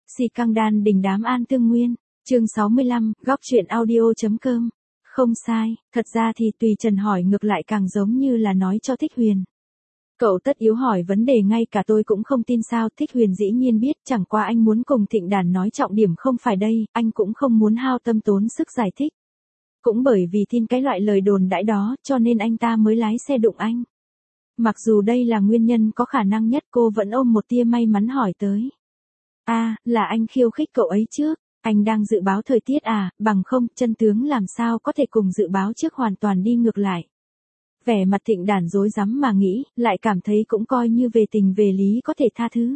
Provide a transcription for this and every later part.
Si căng đan đình đám an tương nguyên, chương 65, góc truyện audio.com. Không sai, thật ra thì Tùy Trần hỏi ngược lại càng giống như là nói cho Thích Huyền. Cậu tất yếu hỏi vấn đề ngay cả tôi cũng không tin sao. Thích Huyền dĩ nhiên biết, chẳng qua anh muốn cùng Thịnh Đàn nói trọng điểm không phải đây, anh cũng không muốn hao tâm tốn sức giải thích. Cũng bởi vì tin cái loại lời đồn đãi đó, cho nên anh ta mới lái xe đụng anh. Mặc dù đây là nguyên nhân có khả năng nhất, cô vẫn ôm một tia may mắn hỏi tới. Là anh khiêu khích cậu ấy trước, anh đang dự báo thời tiết à, bằng không, chân tướng làm sao có thể cùng dự báo trước hoàn toàn đi ngược lại. Vẻ mặt Thịnh Đàn rối rắm mà nghĩ, lại cảm thấy cũng coi như về tình về lý có thể tha thứ.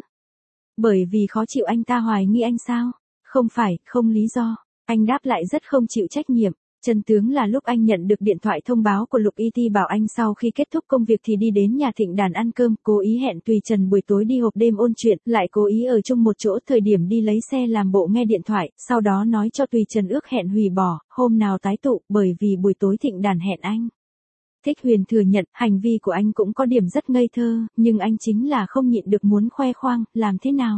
Bởi vì khó chịu anh ta hoài nghi anh sao? Không phải, không lý do. Anh đáp lại rất không chịu trách nhiệm. Chân tướng là lúc anh nhận được điện thoại thông báo của Lục Y bảo anh sau khi kết thúc công việc thì đi đến nhà Thịnh Đàn ăn cơm, cố ý hẹn Tùy Trần buổi tối đi hộp đêm ôn chuyện, lại cố ý ở chung một chỗ, thời điểm đi lấy xe làm bộ nghe điện thoại, sau đó nói cho Tùy Trần ước hẹn hủy bỏ, hôm nào tái tụ, bởi vì buổi tối Thịnh Đàn hẹn anh. Thích Huyền thừa nhận, hành vi của anh cũng có điểm rất ngây thơ, nhưng anh chính là không nhịn được muốn khoe khoang, làm thế nào?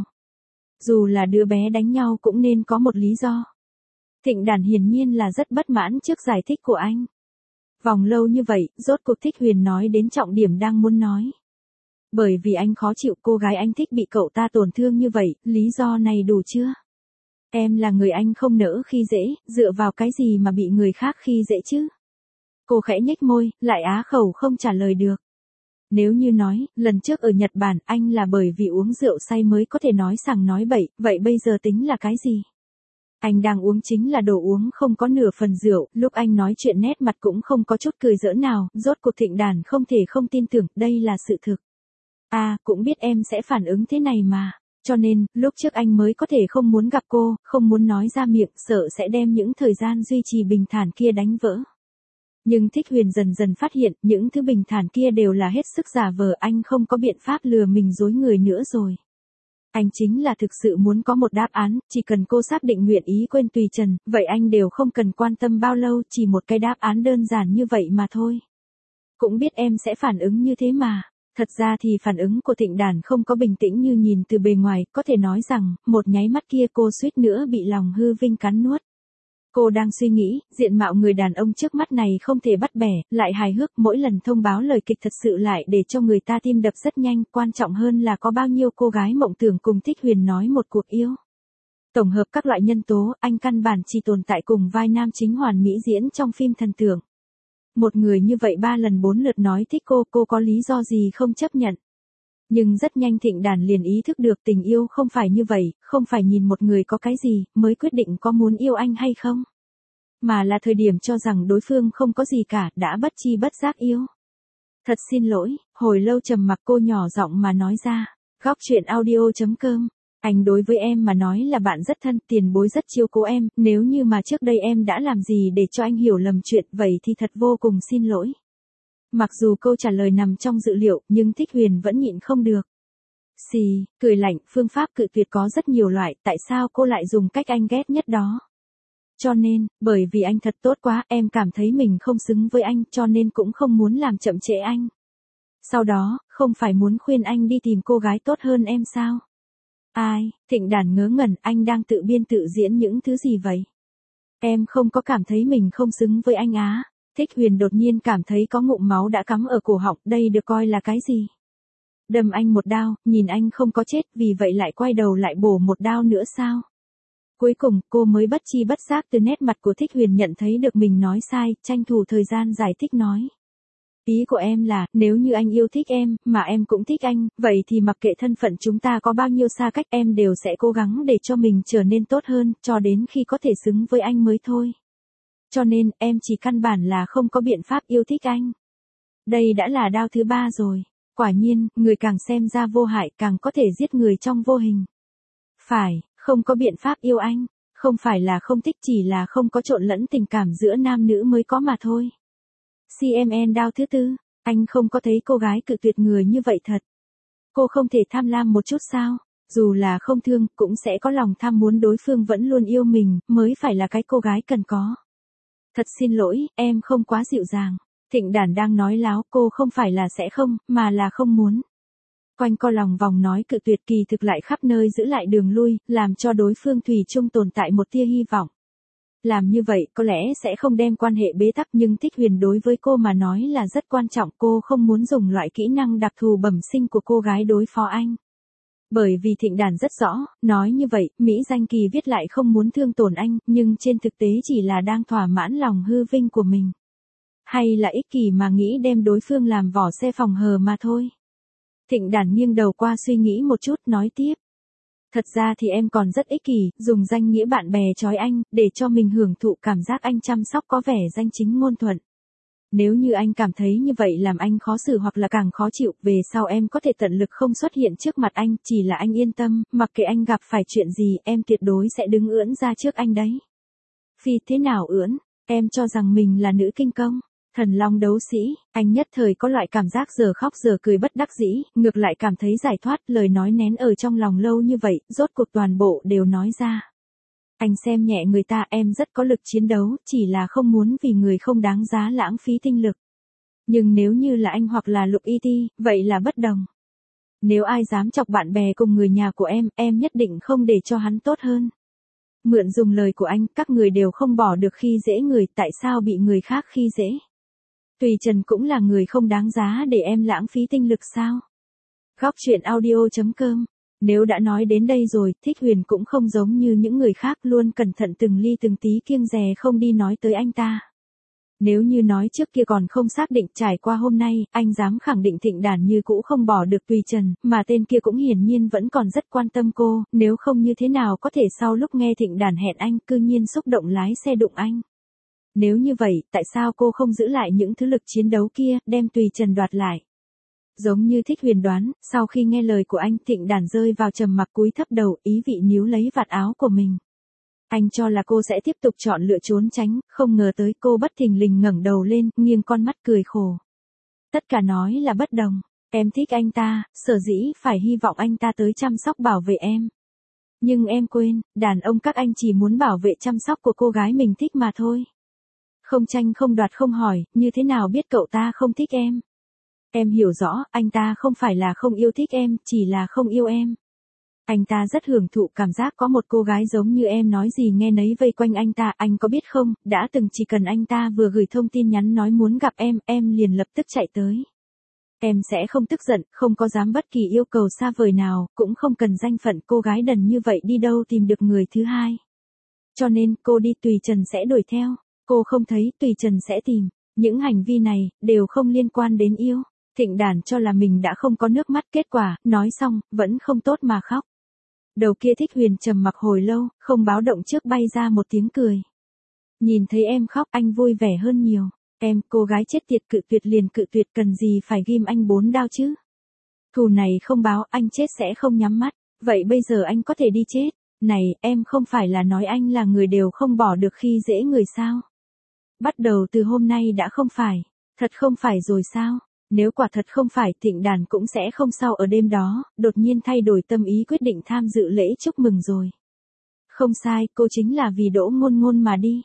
Dù là đứa bé đánh nhau cũng nên có một lý do. Thịnh Đàn hiển nhiên là rất bất mãn trước giải thích của anh. Vòng lâu như vậy, rốt cuộc Thích Huyền nói đến trọng điểm đang muốn nói. Bởi vì anh khó chịu cô gái anh thích bị cậu ta tổn thương như vậy, lý do này đủ chưa? Em là người anh không nỡ khi dễ, dựa vào cái gì mà bị người khác khi dễ chứ? Cô khẽ nhếch môi, lại á khẩu không trả lời được. Nếu như nói, lần trước ở Nhật Bản anh là bởi vì uống rượu say mới có thể nói sằng nói bậy, vậy bây giờ tính là cái gì? Anh đang uống chính là đồ uống không có nửa phần rượu, lúc anh nói chuyện nét mặt cũng không có chút cười giỡn nào, rốt cuộc Thịnh Đàn không thể không tin tưởng, đây là sự thực. Cũng biết em sẽ phản ứng thế này mà, cho nên, lúc trước anh mới có thể không muốn gặp cô, không muốn nói ra miệng, sợ sẽ đem những thời gian duy trì bình thản kia đánh vỡ. Nhưng Thích Huyền dần dần phát hiện, những thứ bình thản kia đều là hết sức giả vờ, anh không có biện pháp lừa mình dối người nữa rồi. Anh chính là thực sự muốn có một đáp án, chỉ cần cô xác định nguyện ý quên Tùy Trần, vậy anh đều không cần quan tâm bao lâu, chỉ một cái đáp án đơn giản như vậy mà thôi. Cũng biết em sẽ phản ứng như thế mà. Thật ra thì phản ứng của Thịnh Đàn không có bình tĩnh như nhìn từ bề ngoài, có thể nói rằng, một nháy mắt kia cô suýt nữa bị lòng hư vinh cắn nuốt. Cô đang suy nghĩ, diện mạo người đàn ông trước mắt này không thể bắt bẻ, lại hài hước, mỗi lần thông báo lời kịch thật sự lại để cho người ta tim đập rất nhanh, quan trọng hơn là có bao nhiêu cô gái mộng tưởng cùng Thích Huyền nói một cuộc yêu. Tổng hợp các loại nhân tố, anh căn bản chỉ tồn tại cùng vai nam chính hoàn mỹ diễn trong phim thần tượng. Một người như vậy 3 lần 4 lượt nói thích cô có lý do gì không chấp nhận. Nhưng rất nhanh Thịnh Đàn liền ý thức được tình yêu không phải như vậy, không phải nhìn một người có cái gì, mới quyết định có muốn yêu anh hay không. Mà là thời điểm cho rằng đối phương không có gì cả, đã bất chi bất giác yêu. Thật xin lỗi, hồi lâu trầm mặc cô nhỏ giọng mà nói ra, góc truyện audio.com. Anh đối với em mà nói là bạn rất thân, tiền bối rất chiếu cố em, nếu như mà trước đây em đã làm gì để cho anh hiểu lầm chuyện, vậy thì thật vô cùng xin lỗi. Mặc dù câu trả lời nằm trong dự liệu, nhưng Thích Huyền vẫn nhịn không được. Cười lạnh, phương pháp cự tuyệt có rất nhiều loại, tại sao cô lại dùng cách anh ghét nhất đó? Cho nên, bởi vì anh thật tốt quá, em cảm thấy mình không xứng với anh, cho nên cũng không muốn làm chậm trễ anh. Sau đó, không phải muốn khuyên anh đi tìm cô gái tốt hơn em sao? Thịnh Đàn ngớ ngẩn, anh đang tự biên tự diễn những thứ gì vậy? Em không có cảm thấy mình không xứng với anh á? Thích Huyền đột nhiên cảm thấy có ngụm máu đã cắm ở cổ họng, đây được coi là cái gì? Đâm anh một đao, nhìn anh không có chết, vì vậy lại quay đầu lại bổ một đao nữa sao? Cuối cùng, cô mới bất chi bất giác từ nét mặt của Thích Huyền nhận thấy được mình nói sai, tranh thủ thời gian giải thích nói. Ý của em là, nếu như anh yêu thích em, mà em cũng thích anh, vậy thì mặc kệ thân phận chúng ta có bao nhiêu xa cách, em đều sẽ cố gắng để cho mình trở nên tốt hơn, cho đến khi có thể xứng với anh mới thôi. Cho nên, em chỉ căn bản là không có biện pháp yêu thích anh. Đây đã là đao thứ 3 rồi. Quả nhiên, người càng xem ra vô hại càng có thể giết người trong vô hình. Phải, không có biện pháp yêu anh. Không phải là không thích, chỉ là không có trộn lẫn tình cảm giữa nam nữ mới có mà thôi. CMN đao thứ 4, anh không có thấy cô gái cự tuyệt người như vậy thật. Cô không thể tham lam một chút sao? Dù là không thương, cũng sẽ có lòng tham muốn đối phương vẫn luôn yêu mình, mới phải là cái cô gái cần có. Thật xin lỗi, em không quá dịu dàng. Thịnh Đàn đang nói láo, cô không phải là sẽ không, mà là không muốn. Quanh co lòng vòng nói cự tuyệt kỳ thực lại khắp nơi giữ lại đường lui, làm cho đối phương thủy chung tồn tại một tia hy vọng. Làm như vậy có lẽ sẽ không đem quan hệ bế tắc nhưng Thích Huyền đối với cô mà nói là rất quan trọng, cô không muốn dùng loại kỹ năng đặc thù bẩm sinh của cô gái đối phó anh. Bởi vì Thịnh Đàn rất rõ, nói như vậy, Mỹ Danh Kỳ viết lại không muốn thương tổn anh, nhưng trên thực tế chỉ là đang thỏa mãn lòng hư vinh của mình. Hay là ích kỷ mà nghĩ đem đối phương làm vỏ xe phòng hờ mà thôi. Thịnh Đàn nghiêng đầu qua suy nghĩ một chút nói tiếp. Thật ra thì em còn rất ích kỷ, dùng danh nghĩa bạn bè trói anh, để cho mình hưởng thụ cảm giác anh chăm sóc có vẻ danh chính ngôn thuận. Nếu như anh cảm thấy như vậy làm anh khó xử hoặc là càng khó chịu, về sau em có thể tận lực không xuất hiện trước mặt anh, chỉ là anh yên tâm, mặc kệ anh gặp phải chuyện gì, em tuyệt đối sẽ đứng ưỡn ra trước anh đấy. Phi thế nào ưỡn, em cho rằng mình là nữ kinh công, thần long đấu sĩ, anh nhất thời có loại cảm giác giờ khóc giờ cười bất đắc dĩ, ngược lại cảm thấy giải thoát, lời nói nén ở trong lòng lâu như vậy, rốt cuộc toàn bộ đều nói ra. Anh xem nhẹ người ta, em rất có lực chiến đấu, chỉ là không muốn vì người không đáng giá lãng phí tinh lực. Nhưng nếu như là anh hoặc là Lục Y Ti, vậy là bất đồng. Nếu ai dám chọc bạn bè cùng người nhà của em nhất định không để cho hắn tốt hơn. Mượn dùng lời của anh, các người đều không bỏ được khi dễ người, tại sao bị người khác khi dễ? Tùy Trần cũng là người không đáng giá để em lãng phí tinh lực sao? Góc truyện audio.com. Nếu đã nói đến đây rồi, Thích Huyền cũng không giống như những người khác luôn cẩn thận từng ly từng tí kiêng dè không đi nói tới anh ta. Nếu như nói trước kia còn không xác định, trải qua hôm nay, anh dám khẳng định Thịnh Đàn như cũ không bỏ được Tùy Trần, mà tên kia cũng hiển nhiên vẫn còn rất quan tâm cô, nếu không như thế nào có thể sau lúc nghe Thịnh Đàn hẹn anh, cư nhiên xúc động lái xe đụng anh. Nếu như vậy, tại sao cô không giữ lại những thứ lực chiến đấu kia, đem Tùy Trần đoạt lại? Giống như Thích Huyền đoán, sau khi nghe lời của anh, Thịnh Đàn rơi vào trầm mặc cúi thấp đầu, ý vị níu lấy vạt áo của mình. Anh cho là cô sẽ tiếp tục chọn lựa trốn tránh, không ngờ tới cô bất thình lình ngẩng đầu lên, nghiêng con mắt cười khổ. Tất cả nói là bất đồng, em thích anh ta, sở dĩ phải hy vọng anh ta tới chăm sóc bảo vệ em. Nhưng em quên, đàn ông các anh chỉ muốn bảo vệ chăm sóc của cô gái mình thích mà thôi. Không tranh không đoạt không hỏi, như thế nào biết cậu ta không thích em? Em hiểu rõ, anh ta không phải là không yêu thích em, chỉ là không yêu em. Anh ta rất hưởng thụ cảm giác có một cô gái giống như em nói gì nghe nấy vây quanh anh ta, anh có biết không, đã từng chỉ cần anh ta vừa gửi thông tin nhắn nói muốn gặp em liền lập tức chạy tới. Em sẽ không tức giận, không có dám bất kỳ yêu cầu xa vời nào, cũng không cần danh phận, cô gái đần như vậy đi đâu tìm được người thứ hai. Cho nên, cô đi Tùy Trần sẽ đuổi theo, cô không thấy Tùy Trần sẽ tìm, những hành vi này, đều không liên quan đến yêu. Thịnh Đàn cho là mình đã không có nước mắt, kết quả, nói xong, vẫn không tốt mà khóc. Đầu kia Thích Huyền trầm mặc hồi lâu, không báo động trước bay ra một tiếng cười. Nhìn thấy em khóc anh vui vẻ hơn nhiều. Em, cô gái chết tiệt, cự tuyệt liền cự tuyệt, cần gì phải ghim anh 4 đao chứ? Thù này không báo, anh chết sẽ không nhắm mắt. Vậy bây giờ anh có thể đi chết. Này, em không phải là nói anh là người đều không bỏ được khi dễ người sao? Bắt đầu từ hôm nay đã không phải. Thật không phải rồi sao? Nếu quả thật không phải, Thịnh Đàn cũng sẽ không sau ở đêm đó, đột nhiên thay đổi tâm ý quyết định tham dự lễ chúc mừng rồi. Không sai, cô chính là vì Đỗ Ngôn Ngôn mà đi.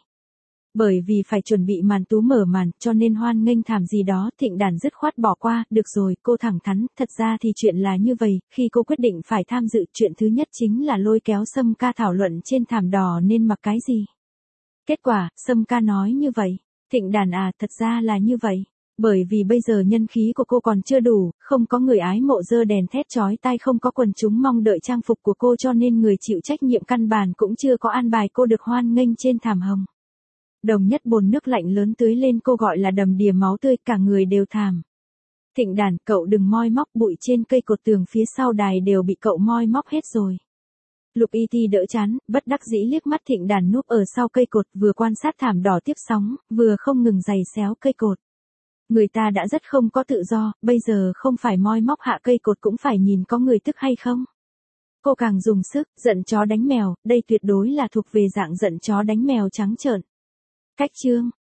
Bởi vì phải chuẩn bị màn tú mở màn, cho nên hoan nghênh thảm gì đó, Thịnh Đàn dứt khoát bỏ qua, được rồi, cô thẳng thắn, thật ra thì chuyện là như vậy, khi cô quyết định phải tham dự, chuyện thứ nhất chính là lôi kéo Sâm Ca thảo luận trên thảm đỏ nên mặc cái gì. Kết quả, Sâm Ca nói như vậy, Thịnh Đàn à, thật ra là như vậy. Bởi vì bây giờ nhân khí của cô còn chưa đủ, không có người ái mộ giơ đèn thét chói tai, không có quần chúng mong đợi trang phục của cô, cho nên người chịu trách nhiệm căn bản cũng chưa có an bài cô được hoan nghênh trên thảm hồng. Đồng nhất bồn nước lạnh lớn tưới lên cô gọi là đầm đìa máu tươi, cả người đều thảm. Thịnh Đàn, cậu đừng moi móc, bụi trên cây cột tường phía sau đài đều bị cậu moi móc hết rồi. Lục Y Ti đỡ chán, bất đắc dĩ liếc mắt Thịnh Đàn núp ở sau cây cột, vừa quan sát thảm đỏ tiếp sóng, vừa không ngừng giày xéo cây cột. Người ta đã rất không có tự do, bây giờ không phải moi móc hạ cây cột cũng phải nhìn có người tức hay không. Cô càng dùng sức, giận chó đánh mèo, đây tuyệt đối là thuộc về dạng giận chó đánh mèo trắng trợn. Cách chương